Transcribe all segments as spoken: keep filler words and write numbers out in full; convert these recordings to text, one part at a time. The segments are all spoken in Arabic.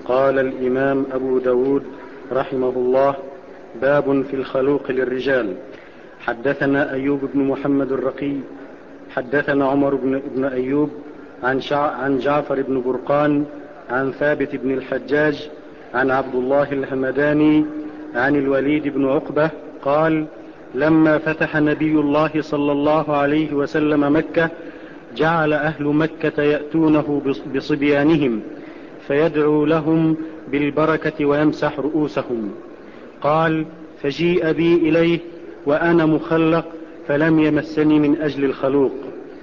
قال الإمام أبو داود رحمه الله: باب في الخلوق للرجال. حدثنا أيوب بن محمد الرقي حدثنا عمر بن, بن أيوب عن, عن جعفر بن برقان عن ثابت بن الحجاج عن عبد الله الهمداني عن الوليد بن عقبة قال: لما فتح نبي الله صلى الله عليه وسلم مكة جعل أهل مكة يأتونه بصبيانهم فيدعو لهم بالبركة ويمسح رؤوسهم. قال: فجيء بي إليه وأنا مخلق فلم يمسني من أجل الخلوق.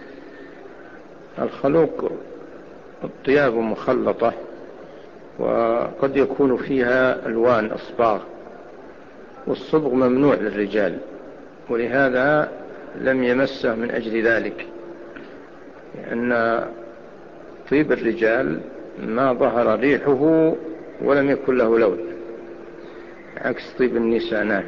الخلوق الطياب مخلطة، وقد يكون فيها ألوان أصباغ، والصبغ ممنوع للرجال، ولهذا لم يمسه من أجل ذلك، لأن طيب الرجال ما ظهر ريحه ولم يكن له لون، عكس طيب النساء. نعم.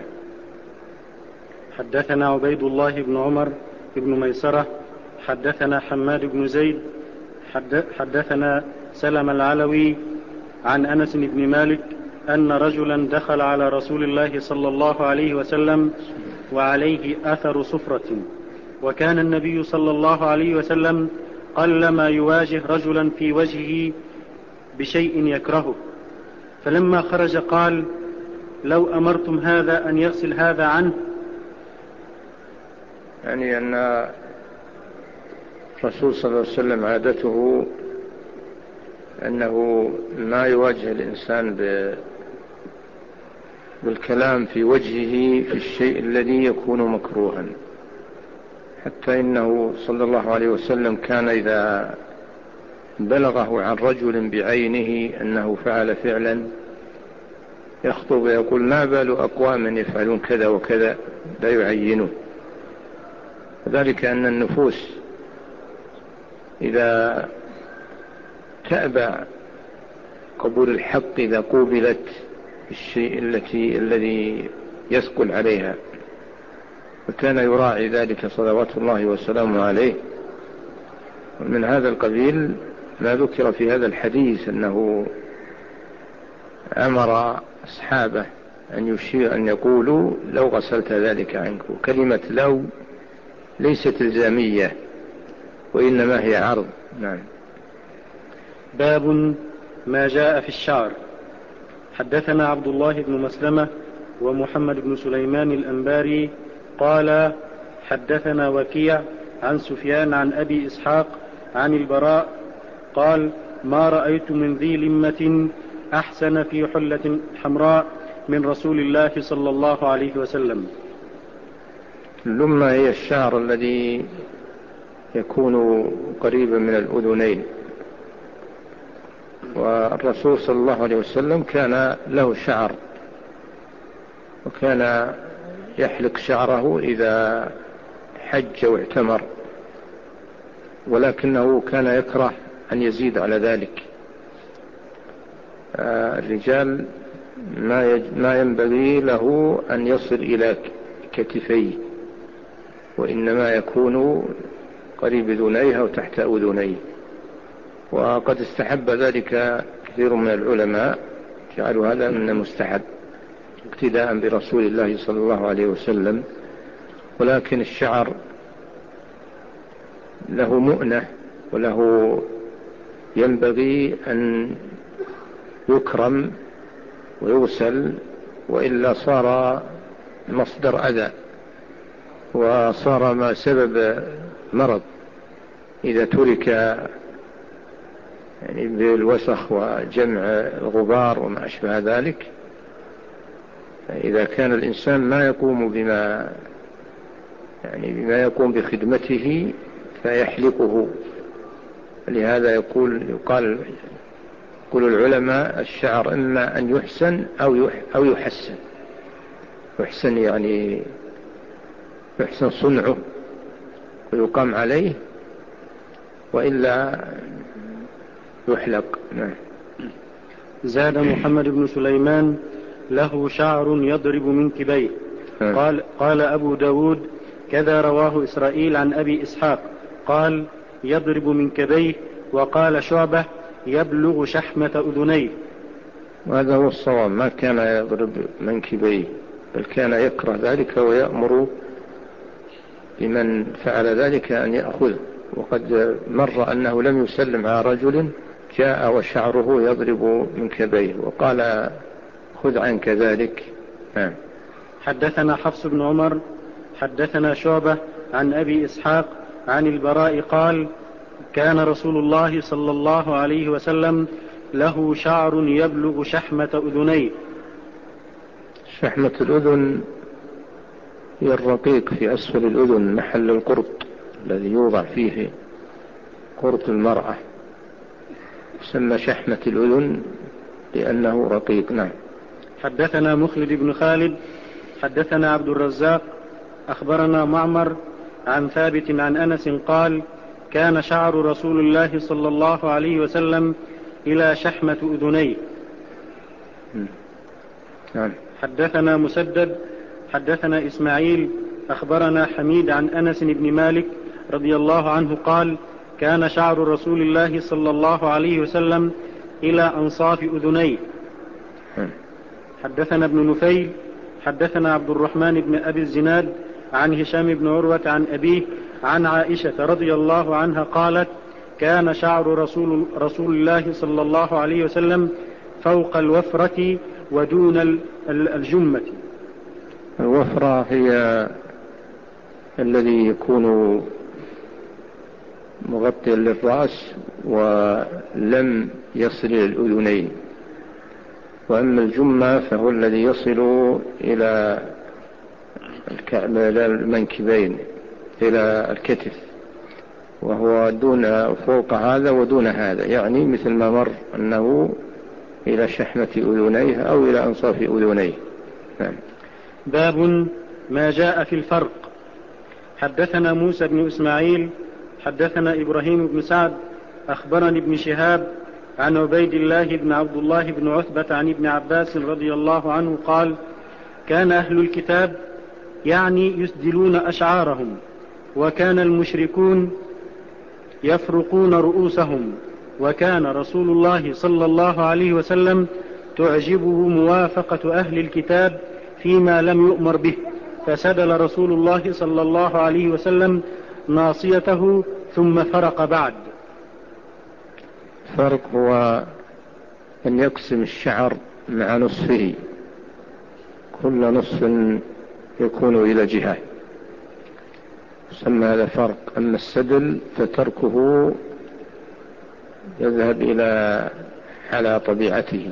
حدثنا عبيد الله بن عمر بن ميسرة حدثنا حماد بن زيد حدثنا سلم العلوي عن أنس بن مالك أن رجلا دخل على رسول الله صلى الله عليه وسلم وعليه أثر صفرة، وكان النبي صلى الله عليه وسلم قلما يواجه رجلا في وجهه بشيء يكرهه، فلما خرج قال: لو أمرتم هذا أن يغسل هذا عنه. يعني أن الرسول صلى الله عليه وسلم عادته أنه ما يواجه الإنسان بالكلام في وجهه في الشيء الذي يكون مكروها، حتى إنه صلى الله عليه وسلم كان إذا بلغه عن رجل بعينه أنه فعل فعلا يخطب ويقول: ما بال أقوام يفعلون كذا وكذا، لا يعينه. وذلك أن النفوس إذا تأبى قبول الحق إذا قوبلت الشيء التي الذي يثقل عليها، وكان يراعي ذلك صلوات الله وسلامه عليه. ومن هذا القبيل ما ذكر في هذا الحديث أنه أمر أصحابه أن يشير أن يقولوا: لو غسلت ذلك عنك. كلمة لو ليست الزامية، وإنما هي عرض. نعم. باب ما جاء في الشعر. حدثنا عبد الله بن مسلمة ومحمد بن سليمان الأنباري قال: حدثنا وكيع عن سفيان عن أبي إسحاق عن البراء قال: ما رأيت من ذي لمة أحسن في حلة حمراء من رسول الله صلى الله عليه وسلم. اللمة هي الشعر الذي يكون قريبا من الأذنين، والرسول صلى الله عليه وسلم كان له شعر، وكان يحلق شعره إذا حج واعتمر، ولكنه كان يكره أن يزيد على ذلك. الرجال ما ينبغي له أن يصل إلى كتفيه، وإنما يكون قريب أذنيه وتحت أذنيه. وقد استحب ذلك كثير من العلماء، جعلوا هذا من المستحب اقتداء برسول الله صلى الله عليه وسلم. ولكن الشعر له مؤنة، وله ينبغي أن يكرم ويغسل، وإلا صار مصدر أذى وصار ما سبب مرض إذا ترك يعني بالوسخ وجمع الغبار وما أشبه ذلك. إذا كان الإنسان ما يقوم بما يعني بما يقوم بخدمته فيحلقه. لهذا يقول يقال يقول العلماء: الشعر إما أن يحسن أو أو يحسن. يحسن يعني يحسن صنعه ويقام عليه، وإلا يحلق. نعم. زاد محمد بن سليمان: له شعر يضرب من كبيه. قال, قال أبو داود: كذا رواه إسرائيل عن أبي إسحاق قال: يضرب من كبيه. وقال شعبة: يبلغ شحمة أذنيه. وهذا هو الصواب، ما كان يضرب منكبيه، بل كان يكره ذلك ويأمر بمن فعل ذلك أن يأخذ. وقد مر أنه لم يسلم على رجل جاء وشعره يضرب منكبيه وقال خذ عنك ذلك. نعم. حدثنا حفص بن عمر حدثنا شعبة عن أبي إسحاق عن البراء قال كان رسول الله صلى الله عليه وسلم له شعر يبلغ شحمة أذنيه. شحمة الأذن هي الرقيق في أسفل الأذن، محل القرط الذي يوضع فيه قرط المرأة، يسمى شحمة الأذن لأنه رقيق. نعم. حدثنا مخلد بن خالد حدثنا عبد الرزاق أخبرنا معمر عن ثابت عن أنس قال كان شعر رسول الله صلى الله عليه وسلم إلى شحمة أذنيه. نعم. حدثنا مسدد حدثنا إسماعيل أخبرنا حميد عن أنس بن مالك رضي الله عنه قال كان شعر رسول الله صلى الله عليه وسلم إلى أنصاف أذنيه. حدثنا ابن نفيل حدثنا عبد الرحمن بن أبي الزناد عن هشام بن عروة عن أبيه عن عائشة رضي الله عنها قالت كان شعر رسول, رسول الله صلى الله عليه وسلم فوق الوفرة ودون الجمة. الوفرة هي الذي يكون مغطيا للرأس ولم يصل إلى الأذنين، وأما الجمة فهو الذي يصل إلى المنكبين إلى الكتف، وهو دون فوق هذا ودون هذا، يعني مثل ما مر أنه إلى شحمة أذنيه أو إلى أنصاف أذنيه. نعم. باب ما جاء في الفرق. حدثنا موسى بن إسماعيل حدثنا إبراهيم بن سعد أخبرني ابن شهاب عن عبيد الله بن عبد الله بن عتبة عن ابن عباس رضي الله عنه قال كان أهل الكتاب يعني يسدلون أشعارهم، وكان المشركون يفرقون رؤوسهم، وكان رسول الله صلى الله عليه وسلم تعجبه موافقة أهل الكتاب فيما لم يؤمر به، فسدل رسول الله صلى الله عليه وسلم ناصيته ثم فرق بعد. فرق هو أن يقسم الشعر مع نصفه، كل نصف يكون إلى جهة، يسمى هذا فرق. أما السدل فتركه يذهب إلى على طبيعته،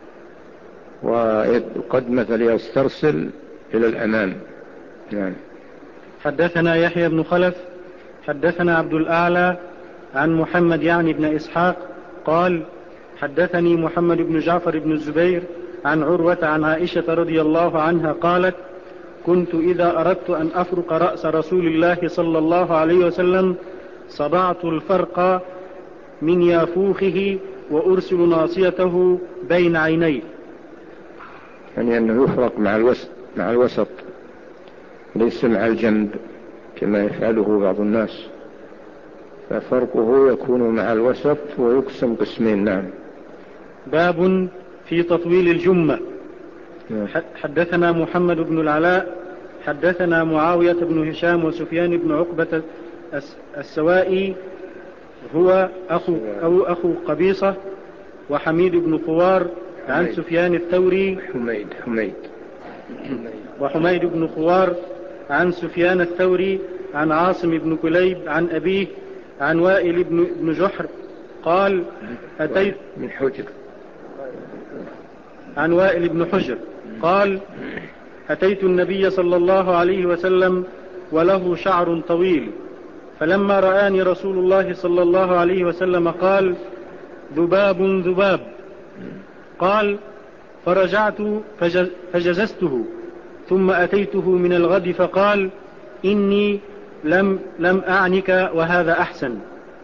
وقد مثل يسترسل إلى الأمام. يعني. حدثنا يحيى بن خلف حدثنا عبد الأعلى عن محمد يعني بن إسحاق قال حدثني محمد بن جعفر بن الزبير عن عروة عن عائشة رضي الله عنها قالت كنت إذا أردت أن أفرق رأس رسول الله صلى الله عليه وسلم صبعت الفرق من يافوخه وأرسل ناصيته بين عينيه، يعني أنه يفرق مع الوسط, مع الوسط ليس مع الجنب كما يفعله بعض الناس، ففرقه يكون مع الوسط ويقسم قسمين. نعم. باب في تطويل الجمة. حدثنا محمد بن العلاء حدثنا معاوية بن هشام وسفيان بن عقبة السوائي هو أخو, أو أخو قبيصة وحميد بن خوار عن سفيان الثوري حميد حميد وحميد بن خوار عن سفيان الثوري عن عاصم بن كليب عن أبيه عن وائل بن جحر قال أتيت من حجر عن وائل بن حجر قال أتيت النبي صلى الله عليه وسلم وله شعر طويل، فلما رآني رسول الله صلى الله عليه وسلم قال ذباب ذباب، قال فرجعت فجززته ثم أتيته من الغد فقال إني لم, لم أعنك وهذا أحسن.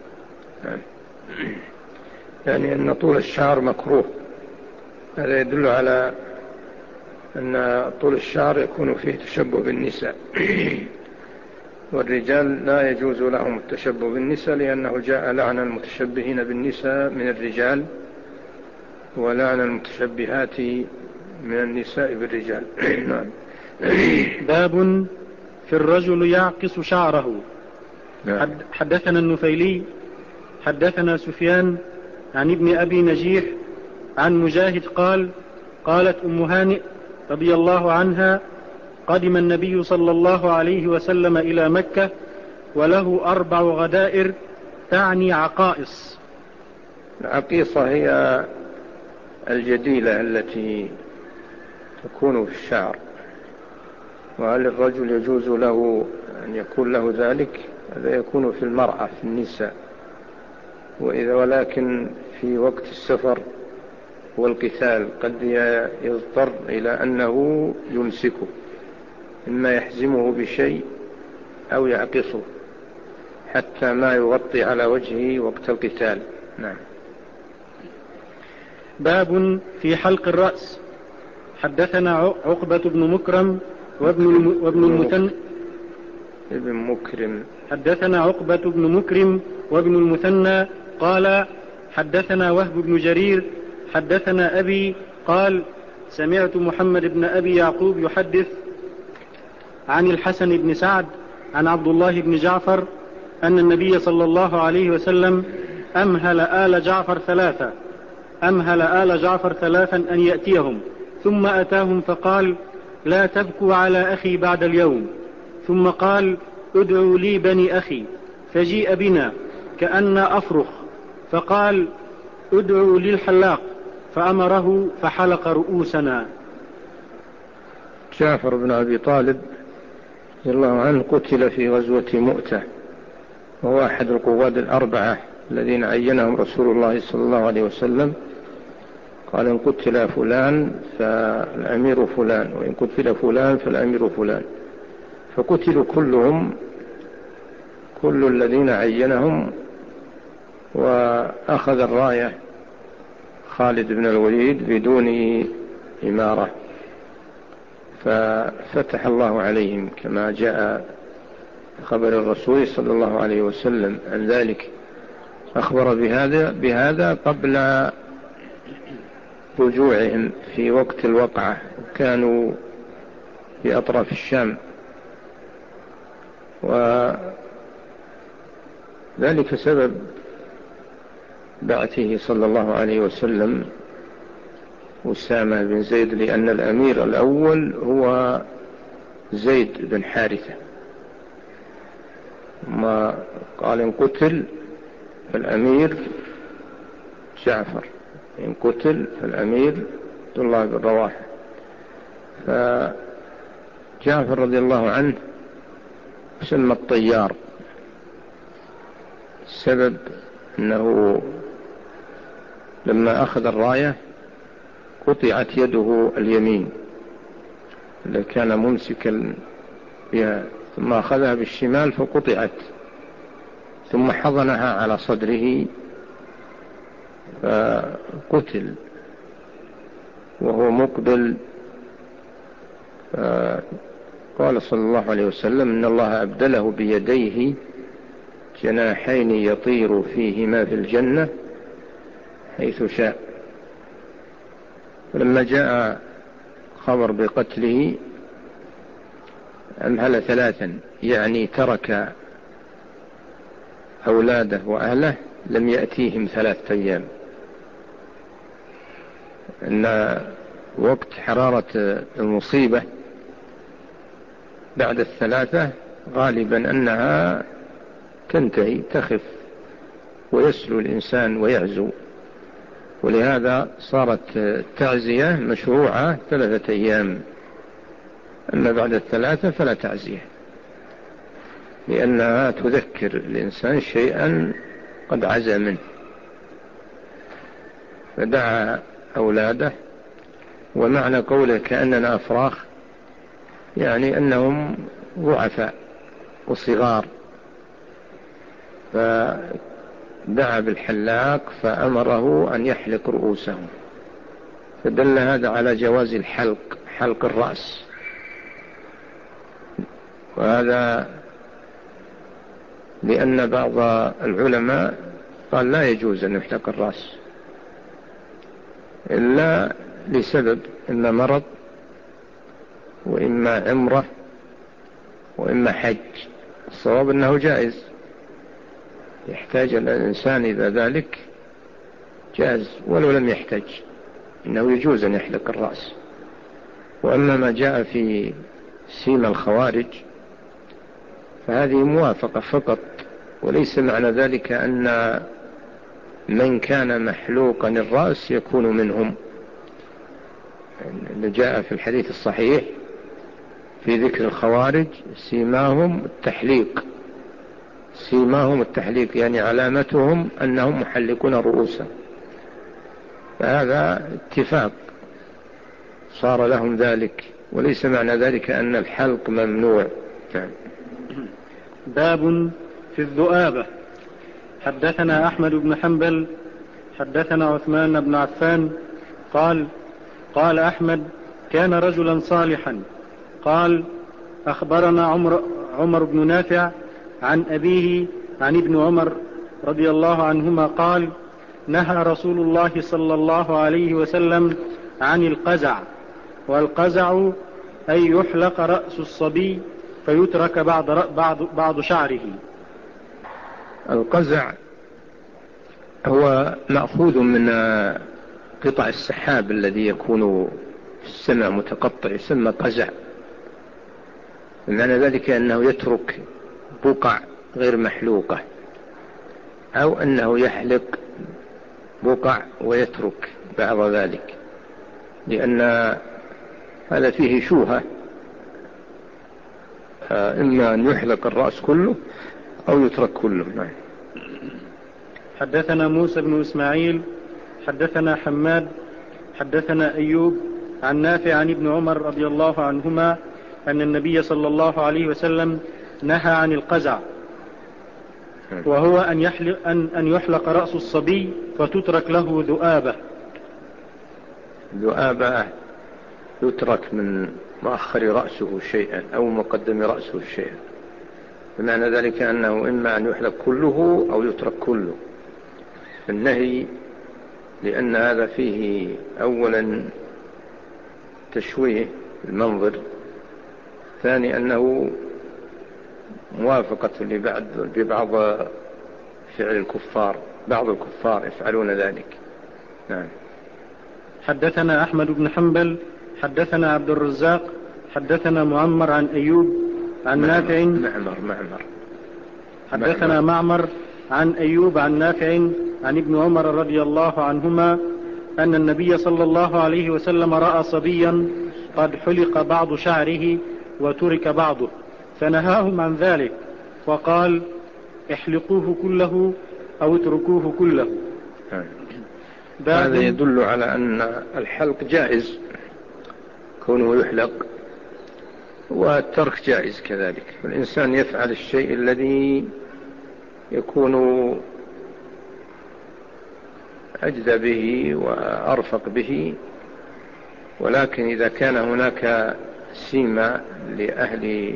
يعني أن طول الشعر مكروه، هذا يدل على أن طول الشعر يكون فيه تشبه بالنساء والرجال لا يجوز لهم التشبه بالنساء، لأنه جاء لعن المتشبهين بالنساء من الرجال ولا على المتشبهات من النساء بالرجال. نعم. باب في الرجل يعقص شعره. نعم. حدثنا النفيلي حدثنا سفيان عن ابن أبي نجيح عن مجاهد قال قالت أم هانئ رضي الله عنها قدم النبي صلى الله عليه وسلم إلى مكة وله أربع غدائر تعني عقائص. العقيصة هي الجديلة التي تكون في الشعر. وهل الرجل يجوز له أن يكون له ذلك؟ هذا يكون في المرأة في النساء، وإذا ولكن في وقت السفر والقتال قد يضطر إلى أنه يمسكه، إما يحزمه بشيء أو يعقصه حتى ما يغطي على وجهه وقت القتال. نعم. باب في حلق الرأس. حدثنا عقبة بن مكرم وابن الم... وابن المثنى ابن مكرم حدثنا عقبة بن مكرم وابن المثنى قال حدثنا وهب بن جرير حدثنا أبي قال سمعت محمد بن أبي يعقوب يحدث عن الحسن بن سعد عن عبد الله بن جعفر أن النبي صلى الله عليه وسلم أمهل آل جعفر ثلاثة أمهل آل جعفر ثلاثا أن يأتيهم، ثم أتاهم فقال لا تبكوا على أخي بعد اليوم، ثم قال ادعوا لي بني أخي، فجيء بنا كأن أفرخ، فقال ادعوا لي الحلاق، فأمره فحلق رؤوسنا. جعفر بن أبي طالب رضي الله عنه قتل في غزوة مؤتة، وهو أحد القواد الأربعة الذين عينهم رسول الله صلى الله عليه وسلم. قال إن قتل فلان فالأمير فلان، وإن قتل فلان فالأمير فلان، فقتلوا كلهم كل الذين عينهم. وأخذ الراية خالد بن الوليد بدون إمارة، ففتح الله عليهم كما جاء خبر الرسول صلى الله عليه وسلم عن ذلك. أخبر بهذا بهذا قبل رجوعهم في وقت الوقعة، كانوا في أطراف الشام، وذلك سبب بعثه صلى الله عليه وسلم أسامة بن زيد، لأن الأمير الأول هو زيد بن حارثة. ما قال إن قتل فالأمير جعفر، إن قتل فالأمير عبد الله بن رواحة. فجعفر رضي الله عنه سمى الطيار، السبب أنه لما أخذ الراية قطعت يده اليمين التي كان ممسكا بها، ثم أخذها بالشمال فقطعت، ثم حضنها على صدره فقتل وهو مقبل. قال صلى الله عليه وسلم إن الله أبدله بيديه جناحين يطير فيهما في الجنة حيث شاء. ولما جاء خبر بقتله أمهل ثلاثا، يعني ترك أولاده وأهله لم يأتيهم ثلاثة أيام، أن وقت حرارة المصيبة بعد الثلاثة غالبا أنها تنتهي تخف ويسلو الإنسان ويعزو، ولهذا صارت التعزية مشروعة ثلاثة أيام، أما بعد الثلاثة فلا تعزية، لأنها تذكر الإنسان شيئا قد عزى منه. فدعا أولاده، ومعنى قوله كأننا أفراخ يعني أنهم ضعفاء وصغار، فدعا بالحلاق فأمره أن يحلق رؤوسهم، فدل هذا على جواز الحلق، حلق الرأس. وهذا لأن بعض العلماء قال لا يجوز أن يحلق الرأس، إلا لسبب، إما مرض وإما عمرة وإما حج. الصواب أنه جائز، يحتاج الإنسان إذا ذلك جائز، ولو لم يحتاج إنه يجوز أن يحلق الرأس. وأما ما جاء في سيما الخوارج فهذه موافقة فقط، وليس معنى ذلك أن من كان محلوقا الرأس يكون منهم. اللي جاء في الحديث الصحيح في ذكر الخوارج سيماهم التحليق، سيماهم التحليق يعني علامتهم أنهم محلقون رؤوسا، فهذا اتفاق صار لهم ذلك، وليس معنى ذلك أن الحلق ممنوع. باب في الذؤابة. حدثنا أحمد بن حنبل حدثنا عثمان بن عفان قال قال أحمد كان رجلا صالحا. قال أخبرنا عمر, عمر بن نافع عن أبيه عن ابن عمر رضي الله عنهما قال نهى رسول الله صلى الله عليه وسلم عن القزع، والقزع أي يحلق رأس الصبي فيترك بعض, بعض, بعض شعره. القزع هو مأخوذ من قطع السحاب الذي يكون في السماء متقطع، يسمى قزع. معنى ذلك أنه يترك بقع غير محلوقة، أو أنه يحلق بقع ويترك بعض ذلك، لأن هذا فيه شوهة، إما أن يحلق الرأس كله أو يترك كله. حدثنا موسى بن إسماعيل حدثنا حماد حدثنا أيوب عن نافع عن ابن عمر رضي الله عنهما أن النبي صلى الله عليه وسلم نهى عن القزع، وهو أن يحلق, أن أن يحلق رأس الصبي فتترك له ذؤابة. ذؤابة يترك من مؤخر رأسه شيئا أو مقدم رأسه شيئا، بمعنى ذلك أنه إما أن يحلق كله أو يترك كله. النهي لأن هذا فيه أولا تشويه المنظر، ثاني أنه موافقة لبعض ببعض فعل الكفار، بعض الكفار يفعلون ذلك. نعم. حدثنا أحمد بن حنبل حدثنا عبد الرزاق حدثنا معمر عن أيوب عن معمر نافع معمر معمر حدثنا معمر عن أيوب عن نافع عن ابن عمر رضي الله عنهما أن النبي صلى الله عليه وسلم رأى صبيا قد حلق بعض شعره وترك بعضه فنهاهم عن ذلك، وقال احلقوه كله أو اتركوه كله. هذا يدل على أن الحلق جائز كونه يحلق، والترك جائز كذلك. الإنسان يفعل الشيء الذي يكون أجدى به وأرفق به، ولكن إذا كان هناك سيما لأهل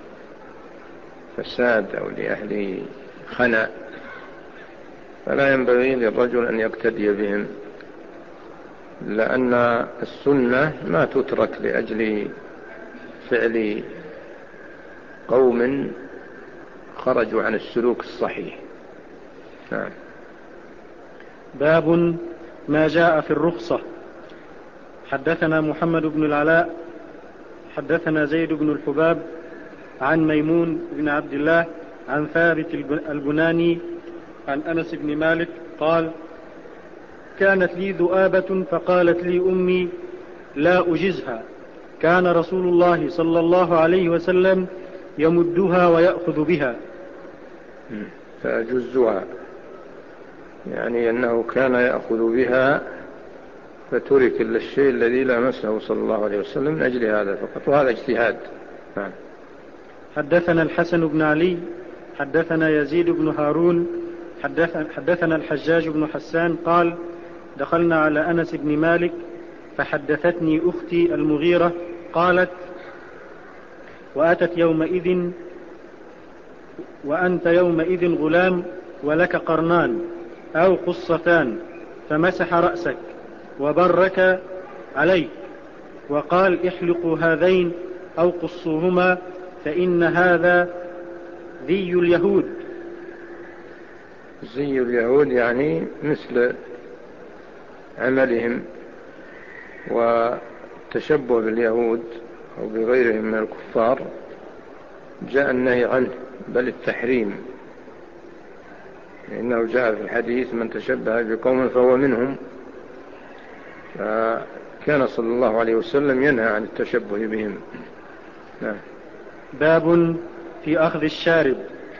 فساد أو لأهل خنا فلا ينبغي للرجل أن يقتدي بهم، لأن السنة ما تترك لأجل فعل قوم خرجوا عن السلوك الصحيح. نعم. باب ما جاء في الرخصة. حدثنا محمد بن العلاء حدثنا زيد بن الحباب عن ميمون بن عبد الله عن ثابت البناني عن أنس بن مالك قال كانت لي ذؤابة فقالت لي أمي لا أجزها، كان رسول الله صلى الله عليه وسلم يمدها ويأخذ بها. فأجزها يعني أنه كان يأخذ بها فترك إلا الشيء الذي لامسه صلى الله عليه وسلم من أجل هذا فقط، وهذا اجتهاد. نعم. حدثنا الحسن بن علي حدثنا يزيد بن هارون حدثنا الحجاج بن حسان قال دخلنا على أنس بن مالك فحدثتني أختي المغيرة قالت وأتت يومئذ وأنت يومئذ غلام ولك قرنان أو قصتان فمسح رأسك وبرك عليك، وقال احلقوا هذين أو قصوهما فإن هذا ذي اليهود. زي اليهود يعني مثل عملهم والتشبه باليهود أو بغيرهم من الكفار، جاء النهي عنه بل التحريم، لأنه جاء في الحديث من تشبه بقوم فهو منهم، فكان صلى الله عليه وسلم ينهى عن التشبه بهم. نعم. باب في أخذ الشارب.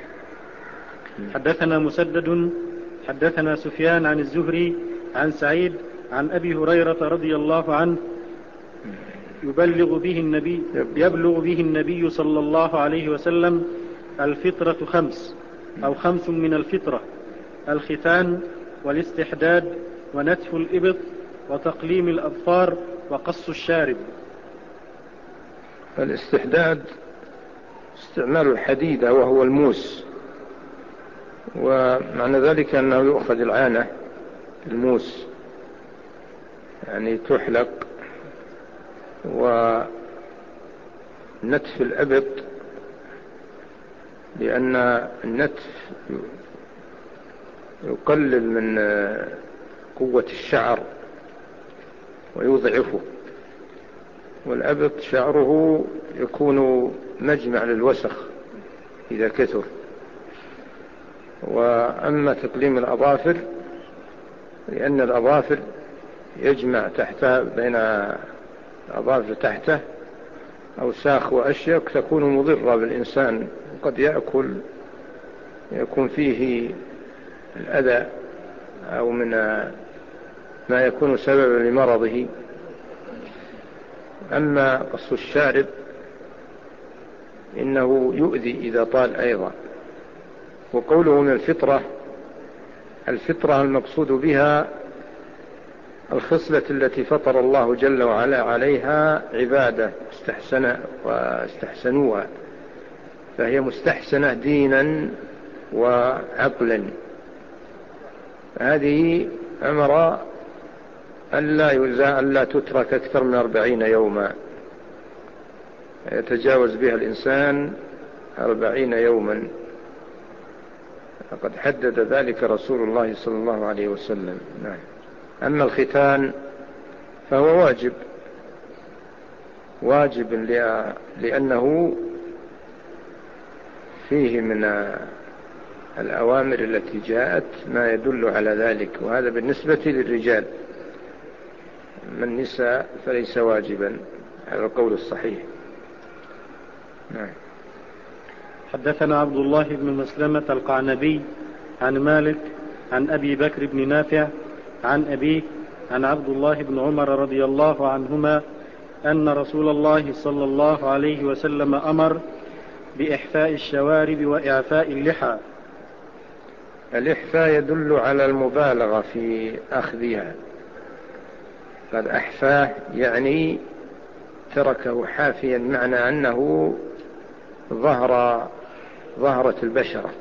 حدثنا مسدد حدثنا سفيان عن الزهري عن سعيد عن أبي هريرة رضي الله عنه يبلغ به النبي يبلغ به النبي صلى الله عليه وسلم الفطرة خمس أو خمس من الفطرة: الختان والاستحداد ونتف الإبط وتقليم الأظفار وقص الشارب. الاستحداد استعمال الحديدة وهو الموس، ومعنى ذلك أنه يؤخذ العانة الموس يعني تحلق، ونتف الأبط لأن النتف يقلل من قوة الشعر ويضعفه، والأبط شعره يكون مجمع للوسخ إذا كثر. وأما تقليم الأظافر لأن الأظافر يجمع تحتها بين الأظافر تحته أوساخ وأشياء تكون مضرة بالإنسان، قد يأكل يكون فيه الأذى أو من ما يكون سببا لمرضه. أما قص الشارب إنه يؤذي إذا طال أيضا. وقوله من الفطرة، الفطرة المقصود بها الخصلة التي فطر الله جل وعلا عليها عبادة استحسن واستحسنوها، فهي مستحسنة دينا وعقلا. هذه أمر ألا يزاء ألا تترك أكثر من أربعين يوما، يتجاوز بها الإنسان أربعين يوما، فقد حدد ذلك رسول الله صلى الله عليه وسلم. نعم. أما الختان فهو واجب واجب لأنه فيه من الأوامر التي جاءت ما يدل على ذلك، وهذا بالنسبة للرجال. من النساء فليس واجبا على القول الصحيح. نعم. حدثنا عبد الله بن مسلمة القعنبي عن مالك عن أبي بكر بن نافع عن أبيه عن عبد الله بن عمر رضي الله عنهما أن رسول الله صلى الله عليه وسلم أمر بإحفاء الشوارب وإعفاء اللحى. الإحفاء يدل على المبالغة في أخذها، قد أحفاه يعني تركه حافيا، معنى أنه ظهر ظهرت البشرة.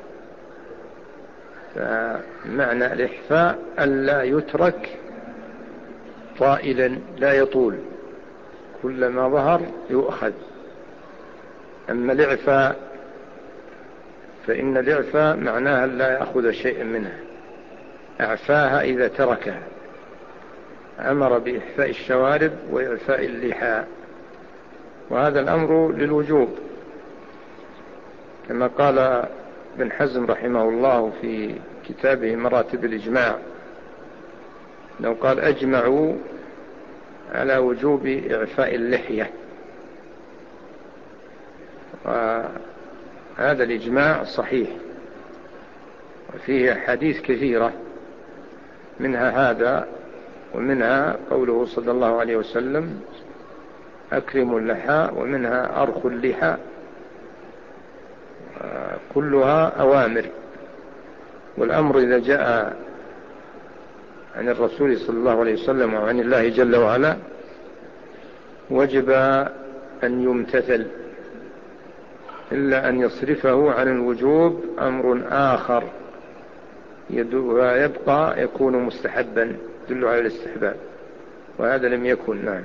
فمعنى الإحفاء ألا يترك طائلا لا يطول، كلما ظهر يؤخذ. أما الإعفاء فإن الإعفاء معناها لا يأخذ شيئا منها، أعفاها إذا تركها. أمر بإحفاء الشوارب وإعفاء اللحى، وهذا الأمر للوجوب كما قال ابن حزم رحمه الله في كتابه مراتب الإجماع، لو قال أجمعوا على وجوب إعفاء اللحية، وهذا الإجماع صحيح وفيه حديث كثيرة، منها هذا ومنها قوله صلى الله عليه وسلم أكرموا اللحى، ومنها أرخوا اللحى، كلها أوامر. والأمر إذا جاء عن الرسول صلى الله عليه وسلم وعن الله جل وعلا وجب أن يمتثل، إلا أن يصرفه عن الوجوب أمر آخر ويبقى يكون مستحبا يدل على الاستحباب. وهذا لم يكن. نعم.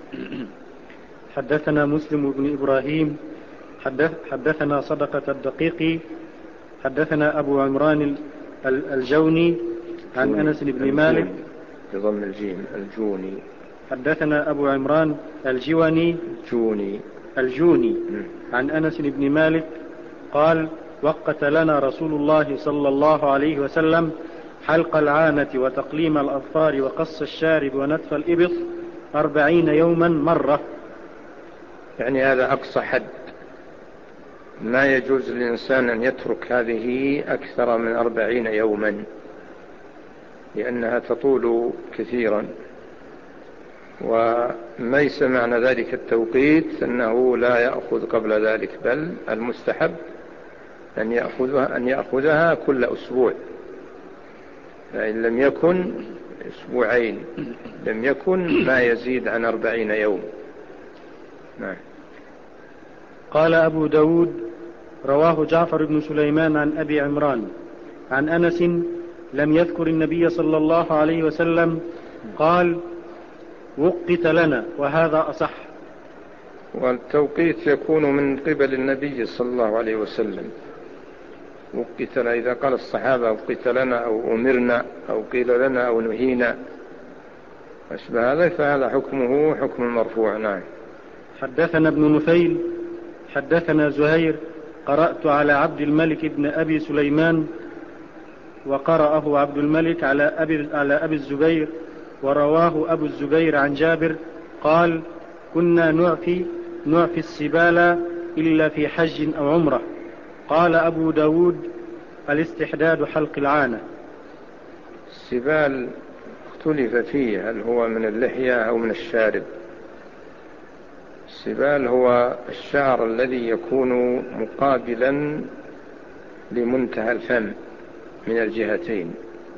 حدثنا مسلم بن إبراهيم حدث حدثنا صدقة الدقيقي حدثنا أبو عمران الجوني عن أنس بن مالك بضم الجيم الجوني. حدثنا أبو عمران الجوني الجوني الجوني عن أنس بن مالك قال وقت لنا رسول الله صلى الله عليه وسلم حلق العانة وتقليم الأظفار وقص الشارب ونتف الإبط أربعين يوما مرة. يعني هذا أقصى حد، ما يجوز للإنسان أن يترك هذه أكثر من أربعين يوما، لأنها تطول كثيرا. وليس معنى ذلك التوقيت أنه لا يأخذ قبل ذلك، بل المستحب أن يأخذها, أن يأخذها كل أسبوع، فإن لم يكن أسبوعين لم يكن ما يزيد عن أربعين يوم. نعم. قال أبو داود رواه جعفر بن سليمان عن أبي عمران عن أنس لم يذكر النبي صلى الله عليه وسلم قال وقت لنا، وهذا أصح. والتوقيت يكون من قبل النبي صلى الله عليه وسلم. وقت لنا إذا قال الصحابة وقت لنا أو أمرنا أو قيل لنا أو نهينا أشبه هذا، فهذا حكمه حكم المرفوع. نعم. حدثنا ابن نفيل حدثنا زهير قرأت على عبد الملك بن أبي سليمان وقرأه عبد الملك على أبي, على أبي الزبير، ورواه أبو الزبير عن جابر قال كنا نعفي, نعفي السبال إلا في حج أو عمرة. قال أبو داود الاستحداد حلق العانة. السبال اختلف فيه هل هو من اللحية أو من الشارب. السبال هو الشعر الذي يكون مقابلا لمنتهى الفم من الجهتين.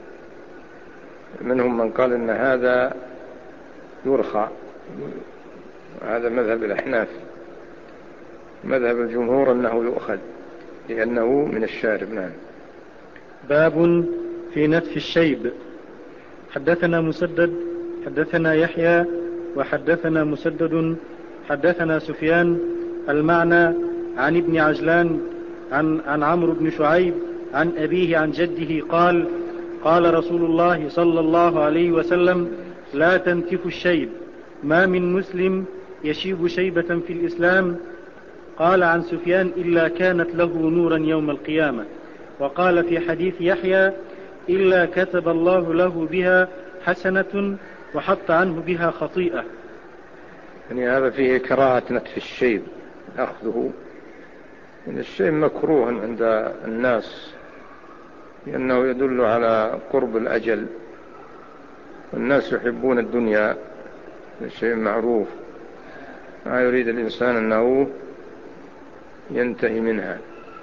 منهم من قال إن هذا يرخى، هذا مذهب الأحناف. مذهب الجمهور أنه يؤخذ لأنه من الشارب. نعم. باب في نتف الشيب. حدثنا مسدد حدثنا يحيى وحدثنا مسدد حدثنا سفيان المعنى عن ابن عجلان عن, عن عمرو بن شعيب عن أبيه عن جده قال قال رسول الله صلى الله عليه وسلم لا تنتف الشيب، ما من مسلم يشيب شيبة في الإسلام. قال عن سفيان إلا كانت له نورا يوم القيامة. وقال في حديث يحيى إلا كتب الله له بها حسنة وحط عنه بها خطيئة. يعني هذا فيه كراهة نتف الشيب أخذه، يعني الشيب مكروه عند الناس لأنه يدل على قرب الأجل، والناس يحبون الدنيا، الشيء معروف، ما يريد الإنسان أنه ينتهي منها.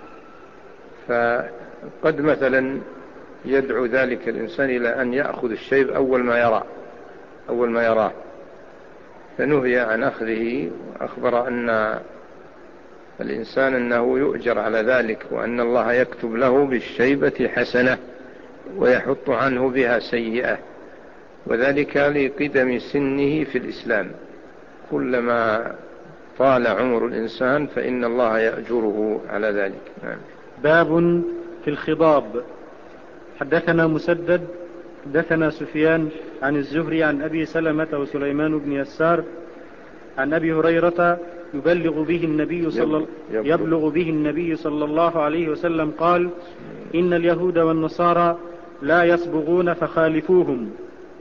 فقد مثلا يدعو ذلك الإنسان إلى أن يأخذ الشيب أول ما يرى أول ما يراه فنهي عن أخذه، وأخبر أن الإنسان أنه يؤجر على ذلك، وأن الله يكتب له بالشيبة حسنة ويحط عنه بها سيئة، وذلك لقدم سنه في الإسلام. كلما طال عمر الإنسان فإن الله يأجره على ذلك. نعم. باب في الخضاب. حدثنا مسدد حدثنا سفيان عن الزهري عن أبي سلمة وسليمان بن يسار عن أبي هريرة يبلغ به النبي صلى يبلغ به النبي صلى الله عليه وسلم قال إن اليهود والنصارى لا يصبغون فخالفوهم.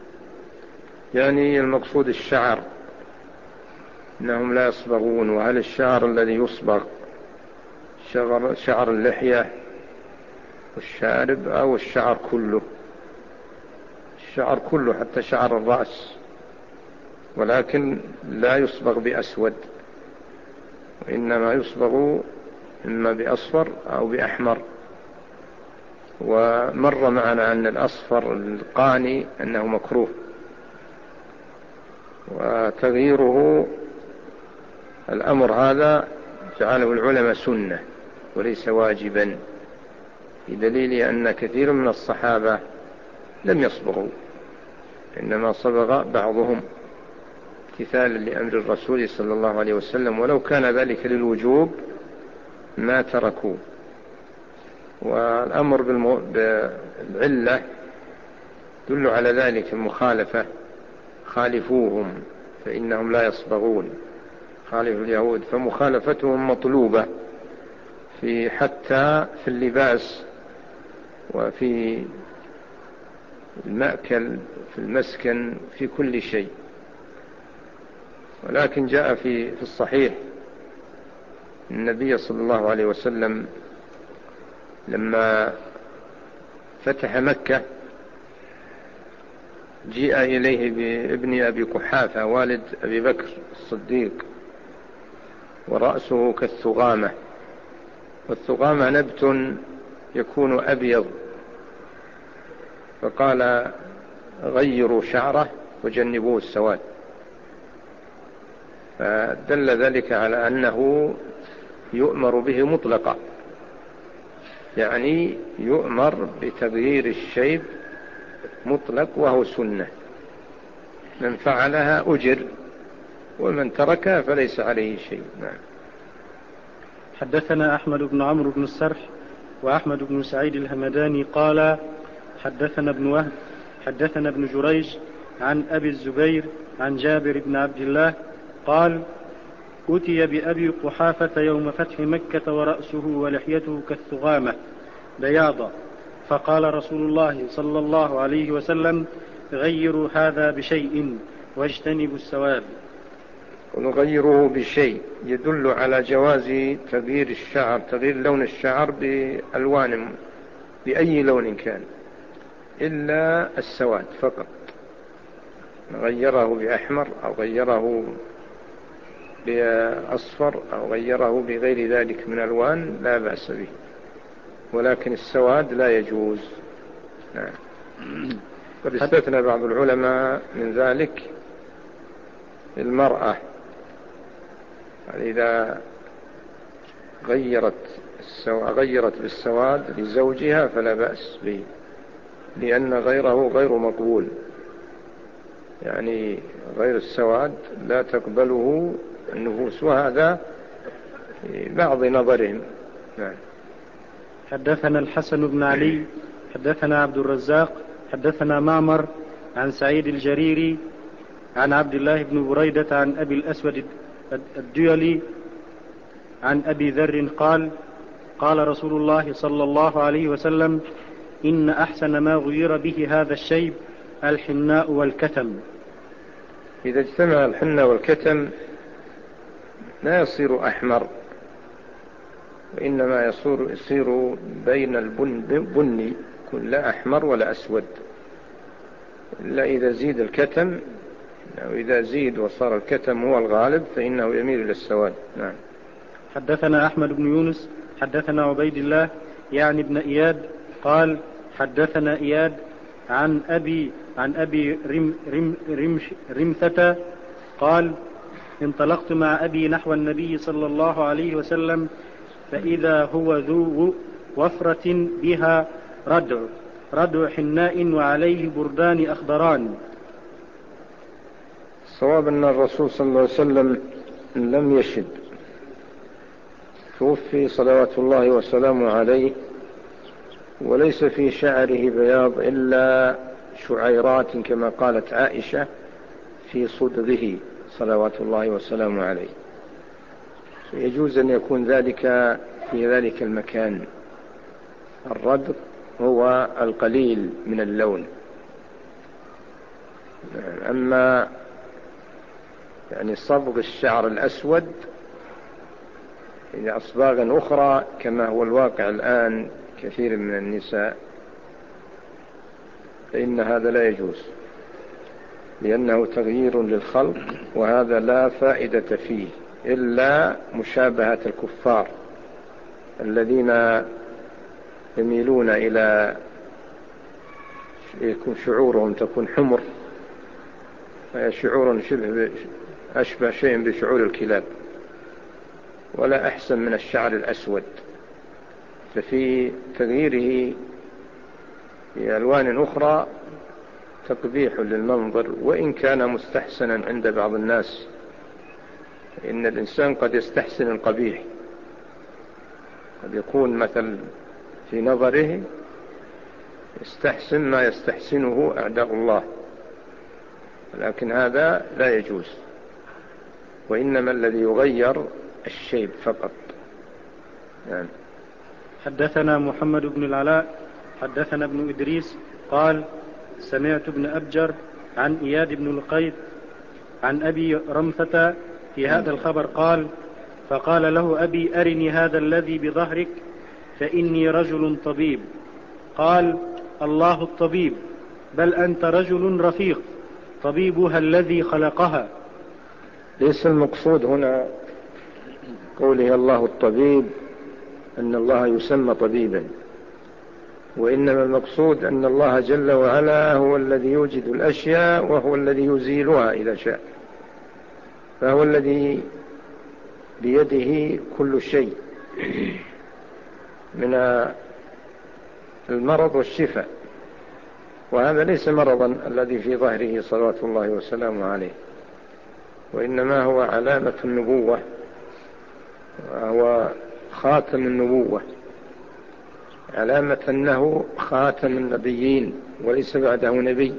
يعني المقصود الشعر، إنهم لا يصبغون. وهل الشعر الذي يصبغ شعر, شعر اللحية والشارب أو الشعر كله؟ الشعر كله حتى شعر الرأس، ولكن لا يصبغ بأسود، وإنما يصبغ إما بأصفر أو بأحمر. ومر معنا أن الأصفر القاني أنه مكروه، وتغييره الأمر هذا جعله العلماء سنة وليس واجبا، بدليل أن كثير من الصحابة لم يصبغوا، إنما صبغ بعضهم امتثالا لأمر الرسول صلى الله عليه وسلم، ولو كان ذلك للوجوب ما تركوه. والأمر بالعلة يدل على ذلك المخالفة، خالفوهم فإنهم لا يصبغون، خالف اليهود، فمخالفتهم مطلوبة في حتى في اللباس وفي المأكل في المسكن في كل شيء. ولكن جاء في في الصحيح النبي صلى الله عليه وسلم لما فتح مكة جيء إليه بابن أبي قحافة والد أبي بكر الصديق ورأسه كالثغامة، والثغامة نبت يكون أبيض، فقال غيروا شعره وجنبوه السواد، فدل ذلك على أنه يؤمر به مطلقا، يعني يؤمر بتغيير الشيب مطلق وهو سنة، من فعلها أجر ومن تركها فليس عليه شيء. نعم. حدثنا أحمد بن عمرو بن السرح وأحمد بن سعيد الهمداني قال حدثنا ابن وهب حدثنا ابن جريج عن أبي الزبير عن جابر بن عبد الله قال أتي بأبي قحافة يوم فتح مكة ورأسه ولحيته كالثغامة بياضا، فقال رسول الله صلى الله عليه وسلم غيروا هذا بشيء واجتنبوا السواد. ونغيره بشيء يدل على جواز تغيير الشعر، تغيير لون الشعر بألوان بأي لون كان إلا السواد فقط، غيره بأحمر أو غيره بأصفر أو غيره بغير ذلك من ألوان لا بأس به، ولكن السواد لا يجوز. نعم. قد استثنى بعض العلماء من ذلك المرأة، يعني إذا غيرت غيرت بالسواد لزوجها فلا بأس به، لأن غيره غير مقبول، يعني غير السواد لا تقبله النفوس، وهذا بعض نظرهم. نعم. حدثنا الحسن بن علي حدثنا عبد الرزاق حدثنا معمر عن سعيد الجريري عن عبد الله بن بريدة عن أبي الأسود الديلي عن أبي ذر قال قال رسول الله صلى الله عليه وسلم إن أحسن ما غير به هذا الشيب الحناء والكتم. إذا اجتمع الحناء والكتم لا يصير أحمر، وإنما يصير, يصير بين البني، لا أحمر ولا أسود، إلا إذا زيد الكتم، أو إذا زيد وصار الكتم هو الغالب فإنه يميل إلى السواد. نعم. حدثنا أحمد بن يونس حدثنا عبيد الله يعني ابن إياد قال حدثنا إياد عن أبي عن أبي رم رم رمش رمثة قال انطلقت مع أبي نحو النبي صلى الله عليه وسلم فإذا هو ذو وفرة بها ردع ردع حناء وعليه بردان أخضران. الصواب أن الرسول صلى الله عليه وسلم لم يشد، توفي صلوات الله وسلامه عليه وليس في شعره بياض إلا شعيرات كما قالت عائشة في صدغه صلوات الله وسلامه عليه، يجوز أن يكون ذلك في ذلك المكان. الردع هو القليل من اللون، أما يعني صبغ الشعر الأسود إلى أصباغ أخرى كما هو الواقع الآن كثير من النساء فإن هذا لا يجوز، لأنه تغيير للخلق، وهذا لا فائدة فيه إلا مشابهة الكفار الذين يميلون إلى يكون شعورهم تكون حمر، شعور شبه أشبه شيء بشعور الكلاب، ولا أحسن من الشعر الأسود، ففي تغييره في ألوان أخرى تقبيح للمنظر وإن كان مستحسنا عند بعض الناس، إن الإنسان قد يستحسن القبيح، قد يكون مثل في نظره يستحسن ما يستحسنه أعداء الله، لكن هذا لا يجوز، وإنما الذي يغير الشيب فقط. يعني حدثنا محمد بن العلاء حدثنا ابن إدريس قال سمعت ابن أبجر عن إياد بن لقيط عن أبي رمثة في هذا الخبر قال فقال له أبي أرني هذا الذي بظهرك فإني رجل طبيب. قال الله الطبيب، بل أنت رجل رفيق، طبيبها الذي خلقها. ليس المقصود هنا قوله الله الطبيب أن الله يسمى طبيبا، وإنما المقصود أن الله جل وعلا هو الذي يوجد الأشياء وهو الذي يزيلها إذا شاء، فهو الذي بيده كل شيء من المرض والشفاء، وهذا ليس مرضا الذي في ظهره صلوات الله وسلامه عليه، وإنما هو علامة النبوة وهو خاتم النبوة، علامة أنه خاتم النبيين وليس بعده نبي.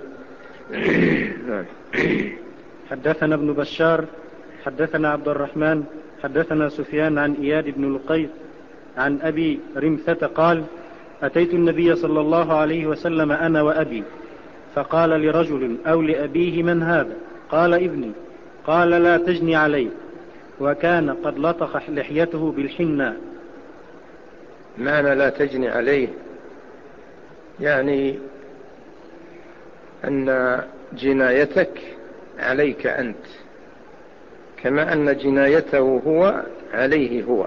حدثنا ابن بشار حدثنا عبد الرحمن حدثنا سفيان عن إياد بن لقيط عن أبي رمثة قال أتيت النبي صلى الله عليه وسلم أنا وأبي، فقال لرجل أو لأبيه من هذا؟ قال ابني. قال لا تجني عليه، وكان قد لطخ لحيته بالحنة. معنى لا تجني عليه يعني أن جنايتك عليك أنت، كما أن جنايته هو عليه هو،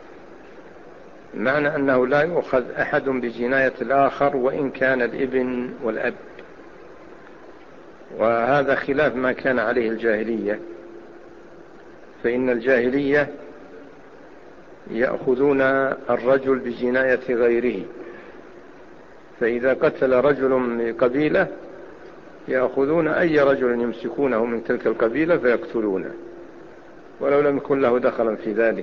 معنى أنه لا يؤخذ أحد بجناية الآخر وإن كان الابن والأب، وهذا خلاف ما كان عليه الجاهلية، فإن الجاهلية يأخذون الرجل بجناية غيره، فإذا قتل رجل من قبيلة يأخذون أي رجل يمسكونه من تلك القبيلة فيقتلونه ولو لم يكن له دخلا في ذلك،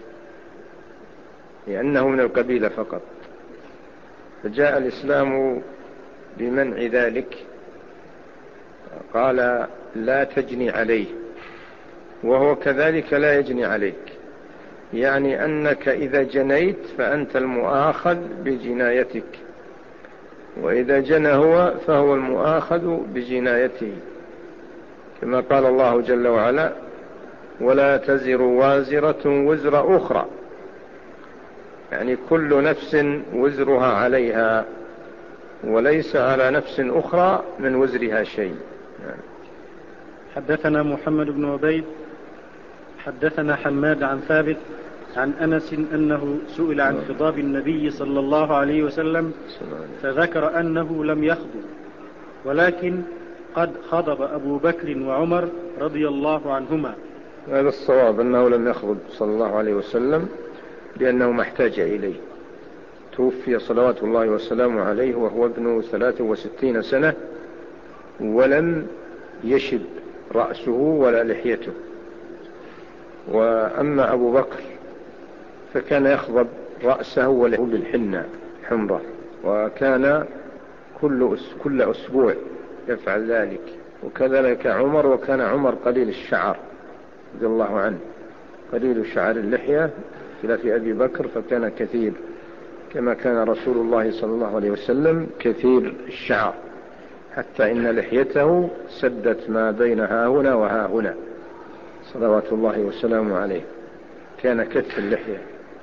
لأنه من القبيلة فقط. فجاء الإسلام بمنع ذلك، قال لا تجني عليه، وهو كذلك لا يجني عليك، يعني أنك إذا جنيت فأنت المؤاخذ بجنايتك، وإذا جنى هو فهو المؤاخذ بجنايته، كما قال الله جل وعلا ولا تزر وازرة وزر أخرى، يعني كل نفس وزرها عليها وليس على نفس أخرى من وزرها شيء. حدثنا محمد بن عبيد حدثنا حماد عن ثابت عن أنس أنه سئل عن خضاب النبي صلى الله عليه وسلم فذكر أنه لم يخضب، ولكن قد خضب أبو بكر وعمر رضي الله عنهما. هذا الصواب أنه لم يخضب صلى الله عليه وسلم لأنه ما احتاج إليه، توفي صلوات الله وسلامه عليه وهو ابن ثلاث وستين سنة ولم يشب رأسه ولا لحيته. وأما أبو بكر فكان يخضب رأسه وله بالحنة حمرة، وكان كل كل أسبوع يفعل ذلك، وكذلك عمر، وكان عمر قليل الشعر رضي الله عنه، قليل شعر اللحية، خلاف أبي بكر فكان كثير، كما كان رسول الله صلى الله عليه وسلم كثير الشعر، حتى إن لحيته سدت ما بين ها هنا وها هنا صلوات الله وسلامه عليه، كان كث اللحية.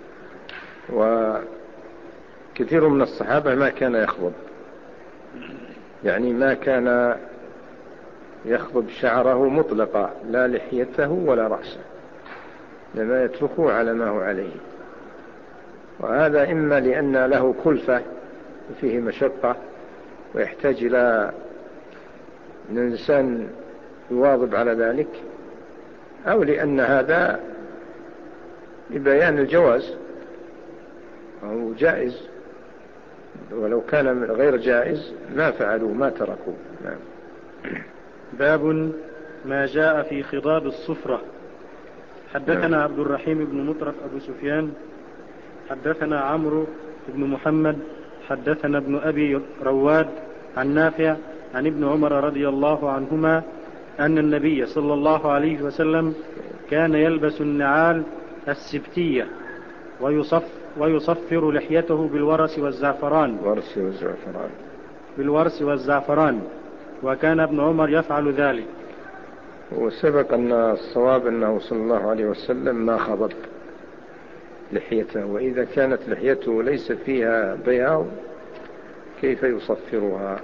وكثير من الصحابة ما كان يخضب، يعني ما كان يخضب شعره مطلقا، لا لحيته ولا رأسه، لما يتركه على ما هو عليه، وهذا إما لأن له كلفة وفيه مشقة ويحتاج إلى أن الإنسان يواظب على ذلك، أو لأن هذا لبيان الجواز أو جائز، ولو كان غير جائز ما فعلوا ما تركوا. نعم. باب ما جاء في خضاب الصفرة. حدثنا عبد الرحيم بن مطرف أبو سفيان حدثنا عمرو بن محمد حدثنا ابن أبي رواد عن نافع عن ابن عمر رضي الله عنهما أن النبي صلى الله عليه وسلم كان يلبس النعال السبتية ويصف ويصفر لحيته بالورس والزعفران ورس والزعفران بالورس والزعفران وكان ابن عمر يفعل ذلك. وسبق أن الصواب أنه صلى الله عليه وسلم ما خضب لحيته، وإذا كانت لحيته ليس فيها بياض كيف يصفرها؟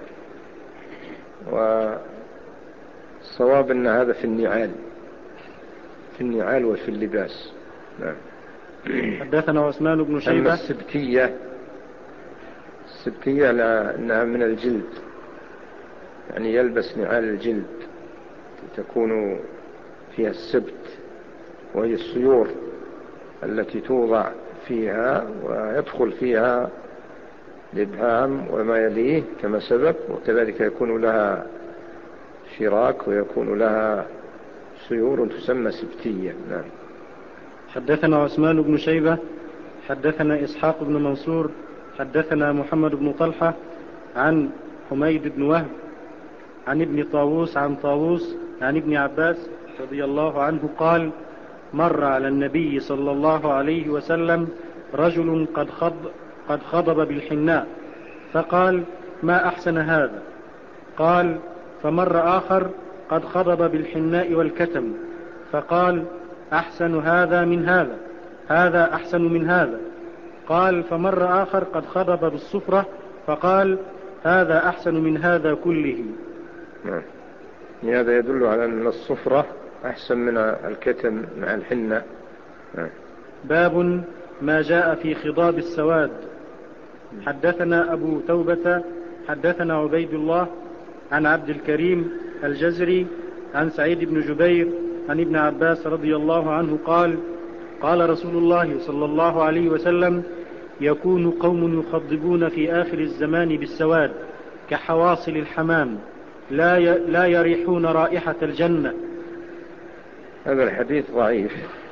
والصواب أن هذا في النعال في النعال وفي اللباس. نعم. حدثنا عثمان بن شيبة. أما السبتية السبتية لأنها من الجلد، يعني يلبس نعال الجلد تكون فيها السبت، وهي السيور التي توضع فيها ويدخل فيها الإبهام وما يليه كما سبق، وكذلك يكون لها شراك ويكون لها سيور تسمى سبتية. نعم. حدثنا عثمان بن شيبة حدثنا إسحاق بن منصور حدثنا محمد بن طلحة عن حميد بن وهب عن ابن طاووس عن طاووس عن ابن عباس رضي الله عنه قال: مر على النبي صلى الله عليه وسلم رجل قد خض قد خضب بالحناء فقال: ما أحسن هذا؟ قال: فمر آخر قد خضب بالحناء والكتم فقال: أحسن هذا من هذا، هذا أحسن من هذا. قال: فمر آخر قد خضب بالصفرة فقال: هذا أحسن من هذا كله. نعم. هذا يدل على أن الصفرة أحسن من الكتم مع الحنة. نعم. باب ما جاء في خضاب السواد. حدثنا أبو توبة حدثنا عبيد الله عن عبد الكريم الجزري عن سعيد بن جبير عن ابن عباس رضي الله عنه قال: قال رسول الله صلى الله عليه وسلم: يكون قوم يخضبون في آخر الزمان بالسواد كحواصل الحمام لا لا يريحون رائحة الجنة. هذا الحديث ضعيف،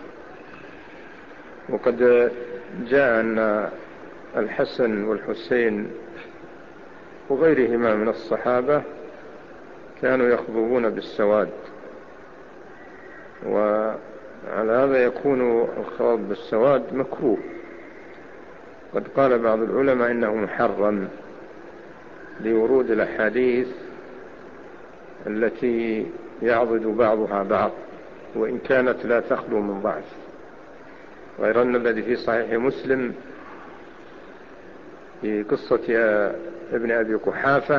وقد جاء أن الحسن والحسين وغيرهما من الصحابة كانوا يخضبون بالسواد، وعلى هذا يكون الخضب بالسواد مكروه. قد قال بعض العلماء إنه محرم لورود الأحاديث التي يعضد بعضها بعض وإن كانت لا تخلو من ضعف، غير أن الذي في صحيح مسلم في قصة ابن أبي قحافة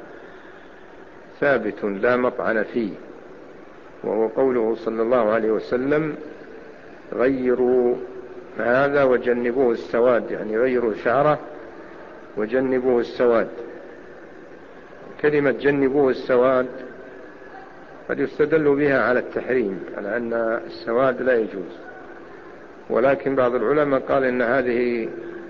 ثابت لا مطعن فيه، وهو قوله صلى الله عليه وسلم: غيروا هذا وجنبوه السواد، يعني غيروا شعره وجنبوه السواد. كلمة جنبوه السواد قد يستدل بها على التحريم، على أن السواد لا يجوز، ولكن بعض العلماء قال إن هذه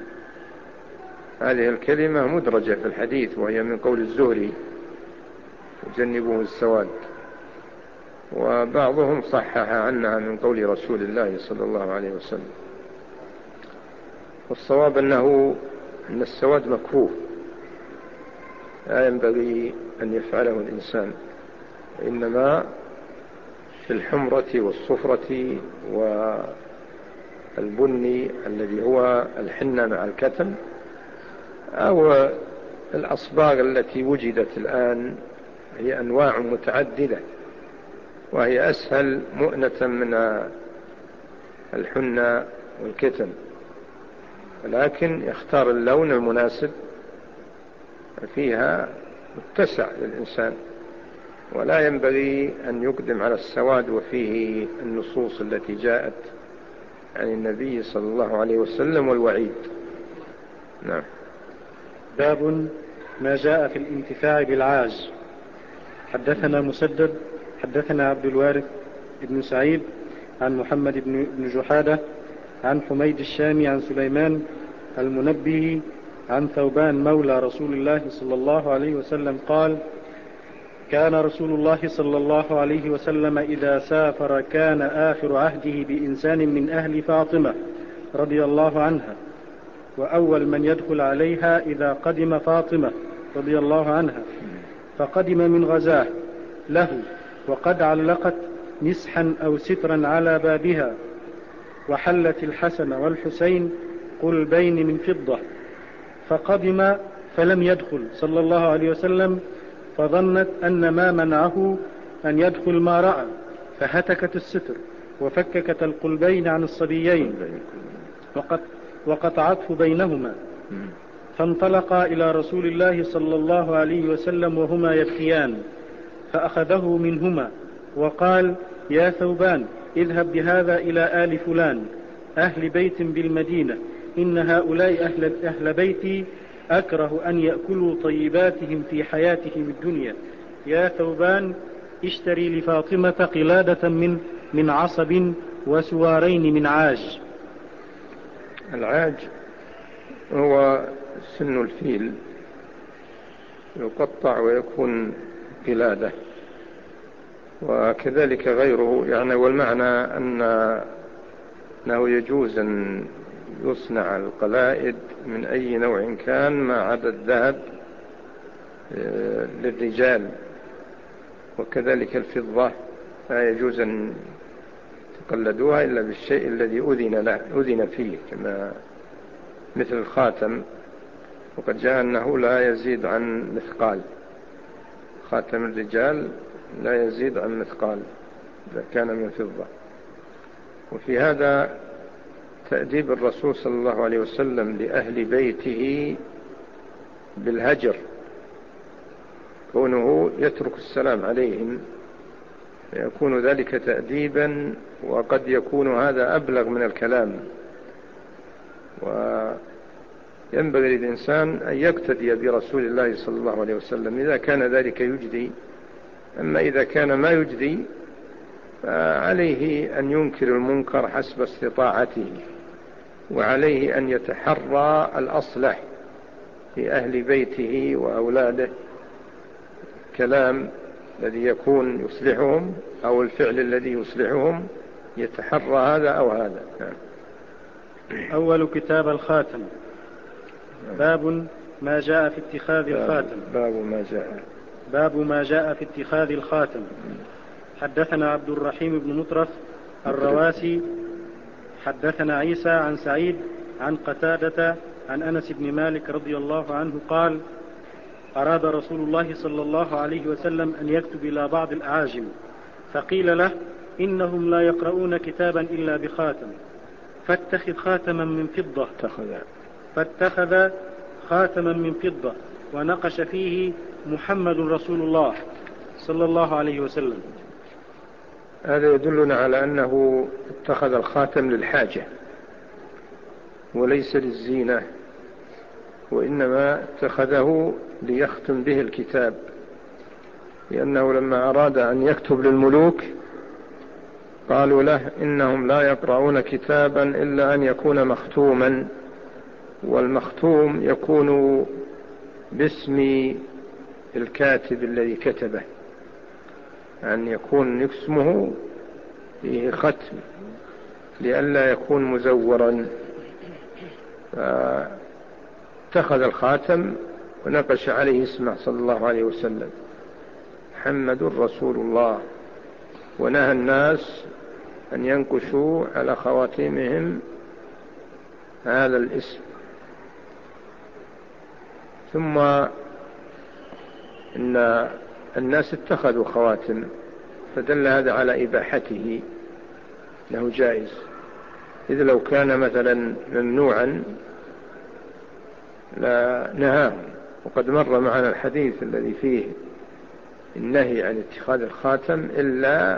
هذه الكلمة مدرجة في الحديث، وهي من قول الزهري: جنبوه السواد. وبعضهم صحح عنها من قول رسول الله صلى الله عليه وسلم. والصواب أنه أن السواد مكروه لا ينبغي أن يفعله الإنسان، إنما في الحمرة والصفرة والبني الذي هو الحنة مع الكتم، أو الأصباغ التي وجدت الآن هي أنواع متعددة، وهي أسهل مؤنة من الحنة والكتم، ولكن يختار اللون المناسب فيها متسع للإنسان، ولا ينبغي أن يقدم على السواد وفيه النصوص التي جاءت عن النبي صلى الله عليه وسلم والوعيد. نعم. باب ما جاء في الانتفاع بالعاج. حدثنا مسدد حدثنا عبد الوارث بن سعيد عن محمد بن جحادة عن حميد الشامي عن سليمان المنبه عن ثوبان مولى رسول الله صلى الله عليه وسلم قال: كان رسول الله صلى الله عليه وسلم إذا سافر كان آخر عهده بإنسان من أهل فاطمة رضي الله عنها، وأول من يدخل عليها إذا قدم فاطمة رضي الله عنها، فقدم من غزاه له وقد علقت مسحا أو سترا على بابها، وحلت الحسن والحسين قلبين من فضة، فقدم فلم يدخل صلى الله عليه وسلم، فظنت أن ما منعه أن يدخل ما رأى، فهتكت الستر وفككت القلبين عن الصبيين وقطعته بينهما، فانطلقا إلى رسول الله صلى الله عليه وسلم وهما يبكيان، فأخذه منهما وقال: يا ثوبان، اذهب بهذا إلى آل فلان أهل بيت بالمدينة، إن هؤلاء أهل, أهل بيتي أكره أن يأكلوا طيباتهم في حياتهم الدنيا. يا ثوبان، اشتري لفاطمة قلادة من, من عصب وسوارين من عاج. العاج هو سن الفيل، يقطع ويكون قلادة، وكذلك غيره يعني. والمعنى أن أنه يجوز أن يصنع القلائد من أي نوع كان ما عدا الذهب للرجال، وكذلك الفضة لا يجوز أن تقلدوها إلا بالشيء الذي أذن له أذن فيه، كما مثل الخاتم، وقد جاء أنه لا يزيد عن مثقال، خاتم الرجال لا يزيد عن مثقال إذا كان من فضة. وفي هذا تأديب الرسول صلى الله عليه وسلم لأهل بيته بالهجر، كونه يترك السلام عليهم، يكون ذلك تأديبا، وقد يكون هذا أبلغ من الكلام. وينبغي للإنسان أن يقتدي برسول الله صلى الله عليه وسلم إذا كان ذلك يجدي. أما إذا كان ما يجدي فعليه أن ينكر المنكر حسب استطاعته، وعليه أن يتحرى الأصلح في أهل بيته وأولاده، الكلام الذي يكون يصلحهم أو الفعل الذي يصلحهم، يتحرى هذا أو هذا. أول كتاب الخاتم. باب ما جاء في اتخاذ الخاتم. باب ما جاء باب ما جاء في اتخاذ الخاتم. حدثنا عبد الرحيم بن مطرف الرواسي حدثنا عيسى عن سعيد عن قتادة عن أنس بن مالك رضي الله عنه قال: أراد رسول الله صلى الله عليه وسلم أن يكتب إلى بعض الأعاجم، فقيل له: إنهم لا يقرؤون كتابا إلا بخاتم، فاتخذ خاتما من فضة. فاتخذ خاتما من فضة ونقش فيه محمد رسول الله صلى الله عليه وسلم. هذا يدلنا على أنه اتخذ الخاتم للحاجة وليس للزينة، وإنما اتخذه ليختم به الكتاب، لأنه لما أراد أن يكتب للملوك قالوا له: إنهم لا يقرؤون كتابا إلا أن يكون مختوما، والمختوم يكون باسم الكاتب الذي كتبه، أن يكون اسمه فيه ختم لئلا يكون مزورا. فاتخذ الخاتم ونقش عليه اسمه صلى الله عليه وسلم محمد رسول الله، ونهى الناس أن ينقشوا على خواتيمهم هذا الاسم. ثم إن الناس اتخذوا خواتم، فدل هذا على إباحته، له جائز، إذ لو كان مثلا ممنوعا لنهاهم. وقد مر معنا الحديث الذي فيه النهي عن اتخاذ الخاتم إلا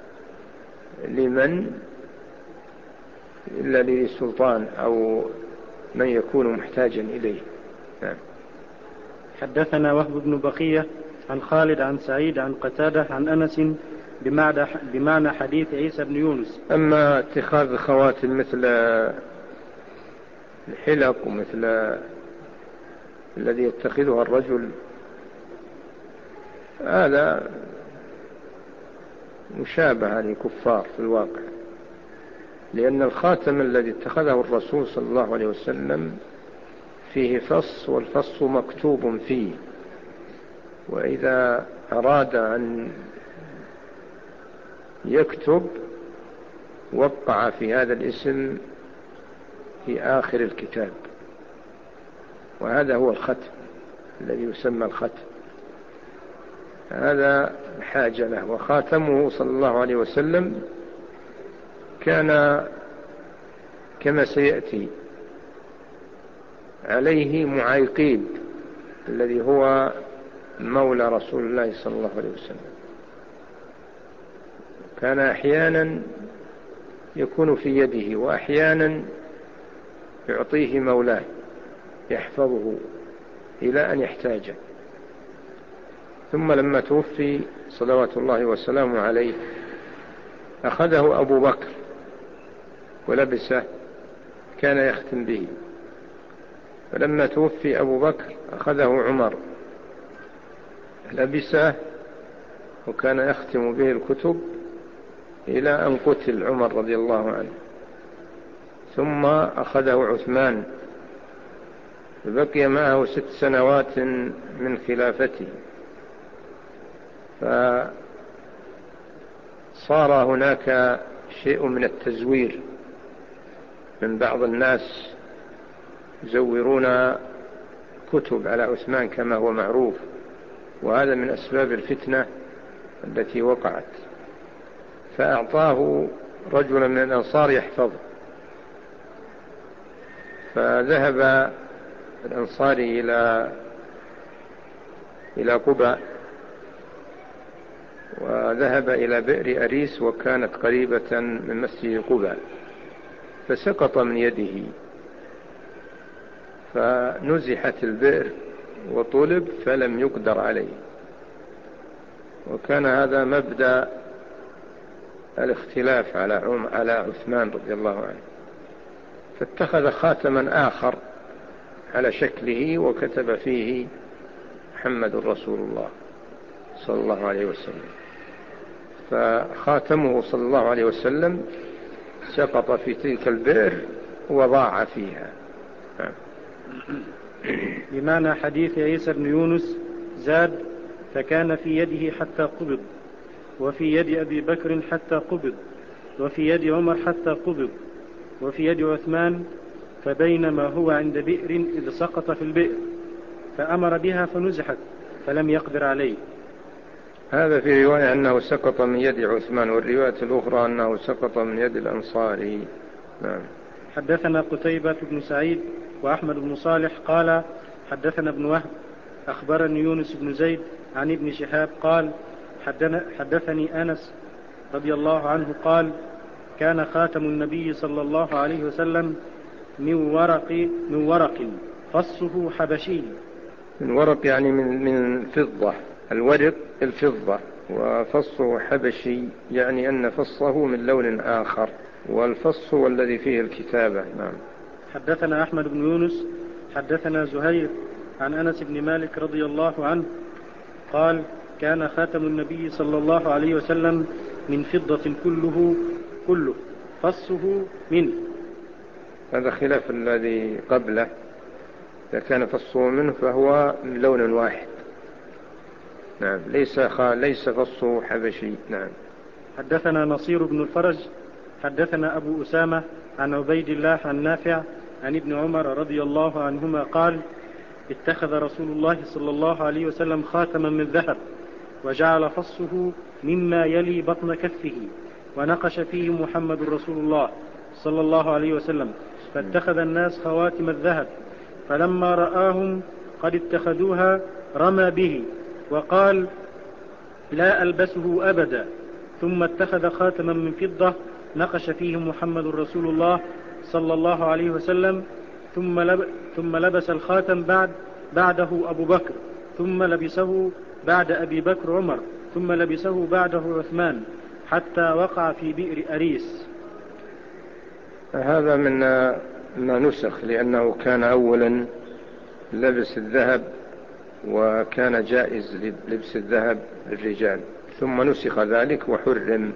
لمن إلا للسلطان أو من يكون محتاجا إليه. نعم. حدثنا وهب بن بقية عن خالد عن سعيد عن قتادة عن أنس بمعنى حديث عيسى بن يونس. أما اتخاذ الخواتم مثل الحلق ومثل الذي يتخذها الرجل هذا مشابهة للكفار في الواقع، لأن الخاتم الذي اتخذه الرسول صلى الله عليه وسلم فيه فص، والفص مكتوب فيه، وإذا أراد أن يكتب وقع في هذا الاسم في آخر الكتاب، وهذا هو الختم الذي يسمى الختم. هذا حاجة له. وخاتمه صلى الله عليه وسلم كان كما سيأتي عليه معيقيب الذي هو مولى رسول الله صلى الله عليه وسلم، كان أحيانا يكون في يده وأحيانا يعطيه مولاه يحفظه إلى أن يحتاجه. ثم لما توفي صلوات الله وسلامه عليه أخذه أبو بكر ولبسه، كان يختم به. فلما توفي أبو بكر أخذه عمر لبسه، وكان يختم به الكتب إلى أن قتل عمر رضي الله عنه. ثم أخذه عثمان، فبقي معه ست سنوات من خلافته. فصار هناك شيء من التزوير من بعض الناس، يزورون كتب على عثمان كما هو معروف، وهذا من أسباب الفتنة التي وقعت. فأعطاه رجلا من الأنصار يحفظه، فذهب الأنصاري إلى إلى قباء، وذهب إلى بئر أريس وكانت قريبة من مسجد قباء، فسقط من يده، فنزحت البئر وطلب فلم يقدر عليه. وكان هذا مبدأ الاختلاف على على عثمان رضي الله عنه، فاتخذ خاتما آخر على شكله وكتب فيه محمد رسول الله صلى الله عليه وسلم. فخاتمه صلى الله عليه وسلم سقط في تلك البئر وضاع فيها. بمعنى حديث عيسى بن يونس زاد: فكان في يده حتى قبض، وفي يد أبي بكر حتى قبض، وفي يد عمر حتى قبض، وفي يد عثمان، فبينما هو عند بئر إذ سقط في البئر فأمر بها فنزحت فلم يقدر عليه. هذا في رواية أنه سقط من يد عثمان، والرواية الأخرى أنه سقط من يد الأنصاري. نعم. حدثنا قتيبة بن سعيد وأحمد بن صالح قال حدثنا ابن وهب أخبرني يونس بن زيد عن ابن شهاب قال حدثني أنس رضي الله عنه قال: كان خاتم النبي صلى الله عليه وسلم من ورق من ورق فصه حبشي. من ورق يعني من من فضة، الورق الفضة، وفصه حبشي يعني أن فصه من لون آخر، والفص هو الذي فيه الكتابة. نعم. حدثنا أحمد بن يونس حدثنا زهير عن أنس بن مالك رضي الله عنه قال: كان خاتم النبي صلى الله عليه وسلم من فضة كله كله فصه منه. هذا خلاف الذي قبله، إذا كان فصه منه فهو من لون واحد. نعم. ليس ليس فصه حبشي. نعم. حدثنا نصير بن الفرج حدثنا أبو أسامة عن عبيد الله عن نافع عن ابن عمر رضي الله عنهما قال: اتخذ رسول الله صلى الله عليه وسلم خاتما من ذهب، وجعل فصه مما يلي بطن كفه، ونقش فيه محمد رسول الله صلى الله عليه وسلم، فاتخذ الناس خواتم الذهب، فلما رآهم قد اتخذوها رمى به وقال: لا ألبسه أبدا. ثم اتخذ خاتما من فضة نقش فيه محمد رسول الله صلى الله عليه وسلم، ثم, لب ثم لبس الخاتم بعد بعده أبو بكر، ثم لبسه بعد أبي بكر عمر، ثم لبسه بعده عثمان، حتى وقع في بئر أريس. هذا من ما نسخ، لأنه كان أولا لبس الذهب وكان جائز لبس الذهب للرجال، ثم نسخ ذلك وحرم.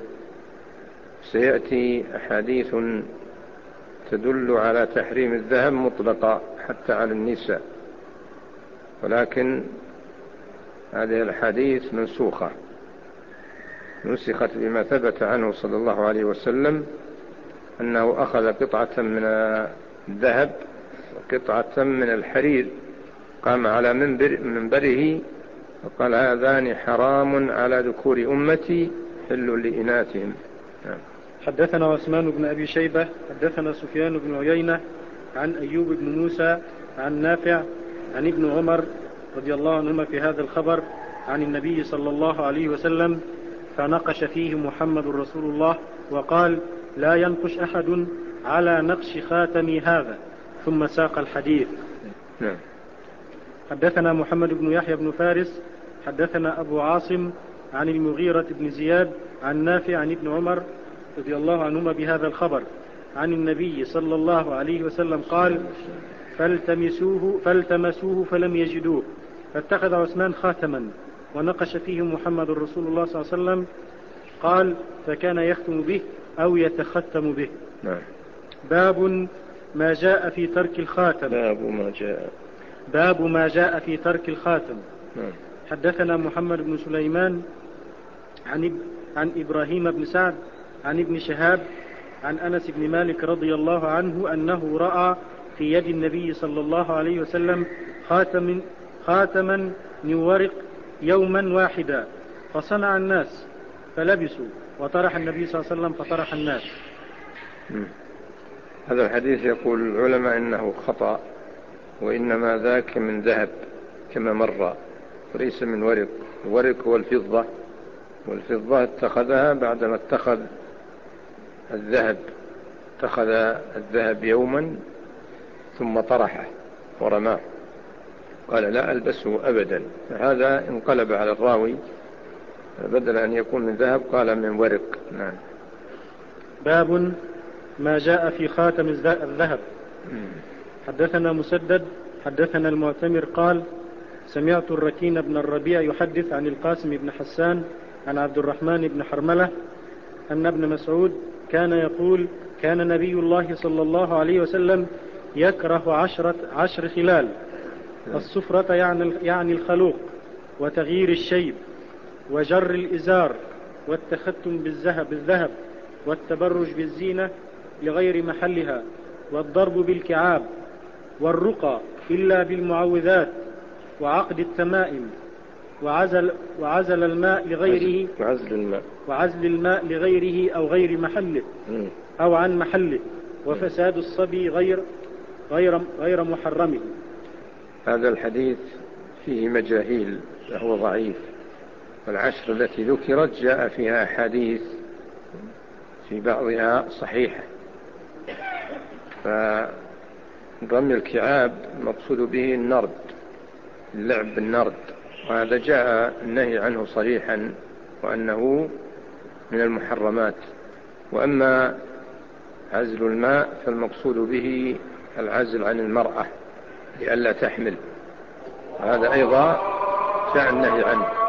سيأتي أحاديث تدل على تحريم الذهب مطلقا حتى على النساء، ولكن هذه الحديث منسوخة، نسخت بما ثبت عنه صلى الله عليه وسلم أنه أخذ قطعة من الذهب وقطعة من الحرير، قام على منبر منبره وقال: هذان حرام على ذكور أمتي حل لإناثهم. حدثنا عثمان بن أبي شيبة حدثنا سفيان بن عيينة عن أيوب بن موسى عن نافع عن ابن عمر رضي الله عنهما في هذا الخبر عن النبي صلى الله عليه وسلم، فنقش فيه محمد رسول الله وقال: لا ينقش أحد على نقش خاتمي هذا، ثم ساق الحديث. نعم. حدثنا محمد بن يحيى بن فارس حدثنا أبو عاصم عن المغيرة بن زياد عن نافع عن ابن عمر رضي الله عنهما بهذا الخبر عن النبي صلى الله عليه وسلم قال: فالتمسوه, فالتمسوه فلم يجدوه، فاتخذ عثمان خاتما ونقش فيه محمد رسول الله صلى الله عليه وسلم، قال: فكان يختم به أو يتختم به. نعم. باب ما جاء في ترك الخاتم. باب ما جاء باب ما جاء في ترك الخاتم. نعم. حدثنا محمد بن سليمان عن, عن إبراهيم بن سعد عن ابن شهاب عن أنس بن مالك رضي الله عنه أنه رأى في يد النبي صلى الله عليه وسلم خاتم خاتما من ورق يوما واحدا، فصنع الناس فلبسوا، وطرح النبي صلى الله عليه وسلم فطرح الناس. هذا الحديث يقول العلماء إنه خطأ، وإنما ذاك من ذهب كما مر، وليس من ورق. الورق هو الفضة، والفضة اتخذها بعدما اتخذ الذهب، اتخذ الذهب يوما ثم طرحه ورماه، قال: لا ألبسه أبدا. فهذا انقلب على الراوي، بدل أن يكون من ذهب قال من ورق. نعم. باب ما جاء في خاتم الذهب. حدثنا مسدد حدثنا المعتمر قال: سمعت الركين بن الربيع يحدث عن القاسم بن حسان عن عبد الرحمن بن حرملة أن ابن مسعود كان يقول: كان نبي الله صلى الله عليه وسلم يكره عشرة عشر خلال، الصفرة يعني يعني الخلوق، وتغيير الشيب، وجر الإزار، والتختم بالذهب بالذهب، والتبرج بالزينة لغير محلها، والضرب بالكعاب، والرقى إلا بالمعوذات، وعقد التمائم، وعزل, وعزل الماء لغيره وعزل الماء وعزل الماء لغيره أو غير محله أو عن محله، وفساد الصبي غير غير غير محرمه. هذا الحديث فيه مجاهيل فهو ضعيف، والعشر التي ذكرت جاء فيها أحاديث في بعضها صحيحة. فرمي الكعاب المقصود به النرد، اللعب بالنرد، وهذا جاء النهي عنه صريحا وأنه من المحرمات. وأما عزل الماء فالمقصود به العزل عن المرأة لئلا تحمل، وهذا أيضا جاء النهي عنه.